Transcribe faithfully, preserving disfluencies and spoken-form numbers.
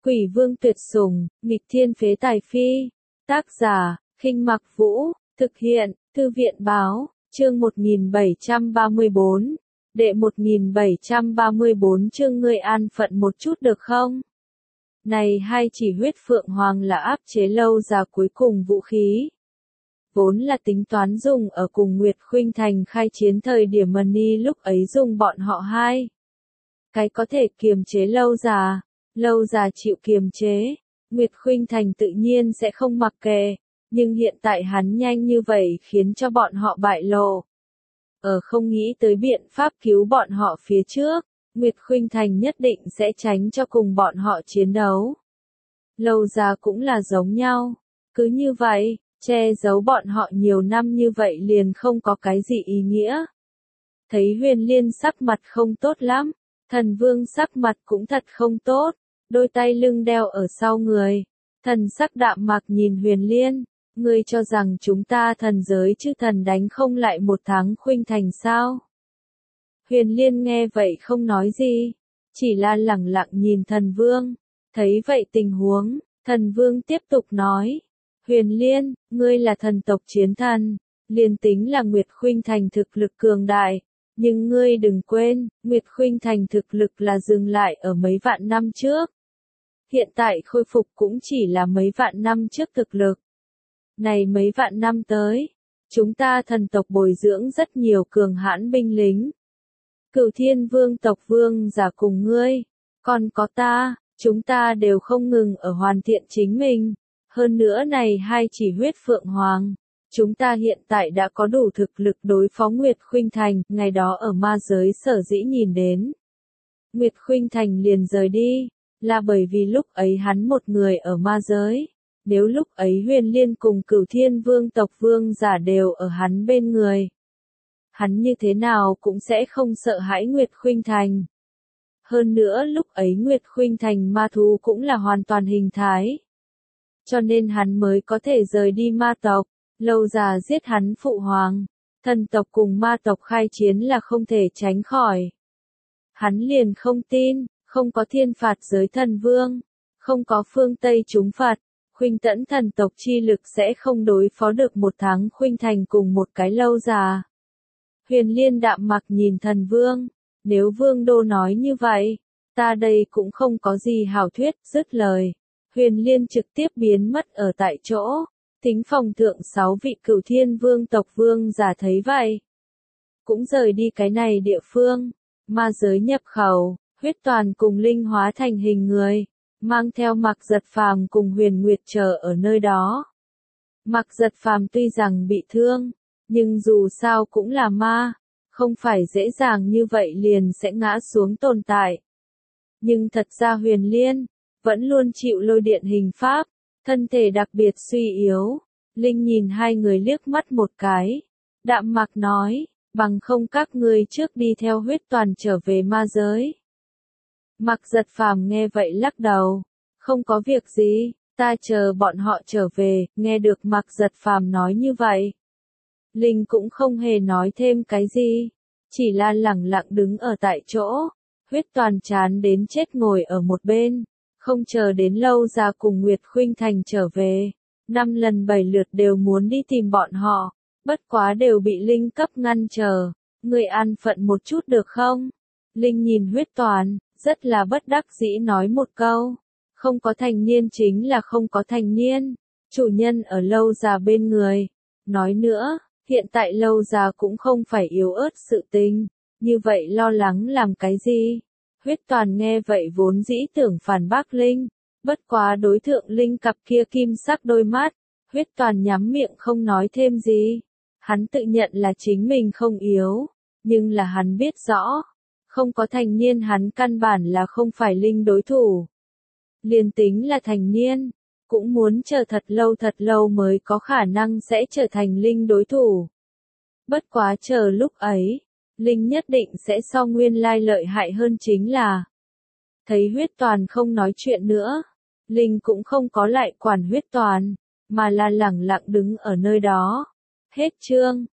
Quỷ vương tuyệt sủng, nghịch thiên phế tài phi. Tác giả, Khinh Mặc Vũ, thực hiện, Thư viện báo, chương một nghìn bảy trăm ba mươi bốn. Đệ một nghìn bảy trăm ba mươi bốn chương ngươi an phận một chút được không? Này hai chỉ huyết phượng hoàng là áp chế lâu già cuối cùng vũ khí. Vốn là tính toán dùng ở cùng Nguyệt Khuynh Thành khai chiến thời điểm Mani lúc ấy dùng bọn họ hai. Cái có thể kiềm chế lâu già, lâu già chịu kiềm chế, Nguyệt Khuynh Thành tự nhiên sẽ không mặc kệ, nhưng hiện tại hắn nhanh như vậy khiến cho bọn họ bại lộ. Ở không nghĩ tới biện pháp cứu bọn họ phía trước, Nguyệt Khuynh Thành nhất định sẽ tránh cho cùng bọn họ chiến đấu. Lâu già cũng là giống nhau, cứ như vậy, che giấu bọn họ nhiều năm như vậy liền không có cái gì ý nghĩa. Thấy Huyền Liên sắc mặt không tốt lắm, Thần Vương sắc mặt cũng thật không tốt, đôi tay lưng đeo ở sau người, thần sắc đạm mạc nhìn Huyền Liên, ngươi cho rằng chúng ta thần giới chư thần đánh không lại một tháng Khuynh Thành sao? Huyền Liên nghe vậy không nói gì, chỉ là lẳng lặng nhìn Thần Vương, thấy vậy tình huống, Thần Vương tiếp tục nói, Huyền Liên, ngươi là thần tộc chiến thần, liền tính là Nguyệt Khuynh Thành thực lực cường đại, nhưng ngươi đừng quên, Nguyệt Khuynh Thành thực lực là dừng lại ở mấy vạn năm trước. Hiện tại khôi phục cũng chỉ là mấy vạn năm trước thực lực. Này mấy vạn năm tới, chúng ta thần tộc bồi dưỡng rất nhiều cường hãn binh lính. Cửu Thiên Vương tộc vương giả cùng ngươi, còn có ta, chúng ta đều không ngừng ở hoàn thiện chính mình. Hơn nữa này hai chỉ huyết phượng hoàng, chúng ta hiện tại đã có đủ thực lực đối phó Nguyệt Khuynh Thành, ngày đó ở ma giới sở dĩ nhìn đến. Nguyệt Khuynh Thành liền rời đi, là bởi vì lúc ấy hắn một người ở ma giới. Nếu lúc ấy Huyền Liên cùng Cửu Thiên Vương tộc vương giả đều ở hắn bên người, hắn như thế nào cũng sẽ không sợ hãi Nguyệt Khuynh Thành. Hơn nữa lúc ấy Nguyệt Khuynh Thành ma thú cũng là hoàn toàn hình thái. Cho nên hắn mới có thể rời đi ma tộc, lâu già giết hắn phụ hoàng. Thần tộc cùng ma tộc khai chiến là không thể tránh khỏi. Hắn liền không tin, không có thiên phạt giới thần vương, không có phương Tây chúng phạt, Khuynh Tẫn thần tộc chi lực sẽ không đối phó được một tháng Khuynh Thành cùng một cái lâu già. Huyền Liên đạm mặc nhìn Thần Vương, nếu Vương Đô nói như vậy, ta đây cũng không có gì hảo thuyết, dứt lời. Huyền Liên trực tiếp biến mất ở tại chỗ, Thính phòng thượng sáu vị Cửu Thiên Vương tộc vương giả thấy vậy, cũng rời đi cái này địa phương, ma giới nhập khẩu, huyết toàn cùng linh hóa thành hình người, mang theo Mạc Giật Phàm cùng Huyền Nguyệt chờ ở nơi đó. Mạc Giật Phàm tuy rằng bị thương, nhưng dù sao cũng là ma, không phải dễ dàng như vậy liền sẽ ngã xuống tồn tại. Nhưng thật ra Huyền Liên, vẫn luôn chịu lôi điện hình pháp, thân thể đặc biệt suy yếu. Linh nhìn hai người liếc mắt một cái, đạm mạc nói, bằng không các ngươi trước đi theo huyết toàn trở về ma giới. Mạc Giật Phàm nghe vậy lắc đầu, không có việc gì, ta chờ bọn họ trở về, nghe được Mạc Giật Phàm nói như vậy. Linh cũng không hề nói thêm cái gì, chỉ là lẳng lặng đứng ở tại chỗ, huyết toàn chán đến chết ngồi ở một bên, không chờ đến lâu già cùng Nguyệt Khuynh Thành trở về, năm lần bảy lượt đều muốn đi tìm bọn họ, bất quá đều bị Linh cấp ngăn trở, người an phận một chút được không? Linh nhìn huyết toàn, rất là bất đắc dĩ nói một câu, không có thành niên chính là không có thành niên, chủ nhân ở lâu già bên người. Nói nữa, hiện tại lâu già cũng không phải yếu ớt sự tình, như vậy lo lắng làm cái gì? Huyết toàn nghe vậy vốn dĩ tưởng phản bác Linh, bất quá đối thượng Linh cặp kia kim sắc đôi mắt, huyết toàn nhắm miệng không nói thêm gì. Hắn tự nhận là chính mình không yếu, nhưng là hắn biết rõ, không có thành niên hắn căn bản là không phải Linh đối thủ. Liền tính là thành niên, cũng muốn chờ thật lâu thật lâu mới có khả năng sẽ trở thành Linh đối thủ. Bất quá chờ lúc ấy, Linh nhất định sẽ so nguyên lai lợi hại hơn chính là. Thấy huyết toàn không nói chuyện nữa, Linh cũng không có lại quản huyết toàn, mà là lẳng lặng đứng ở nơi đó. Hết chương.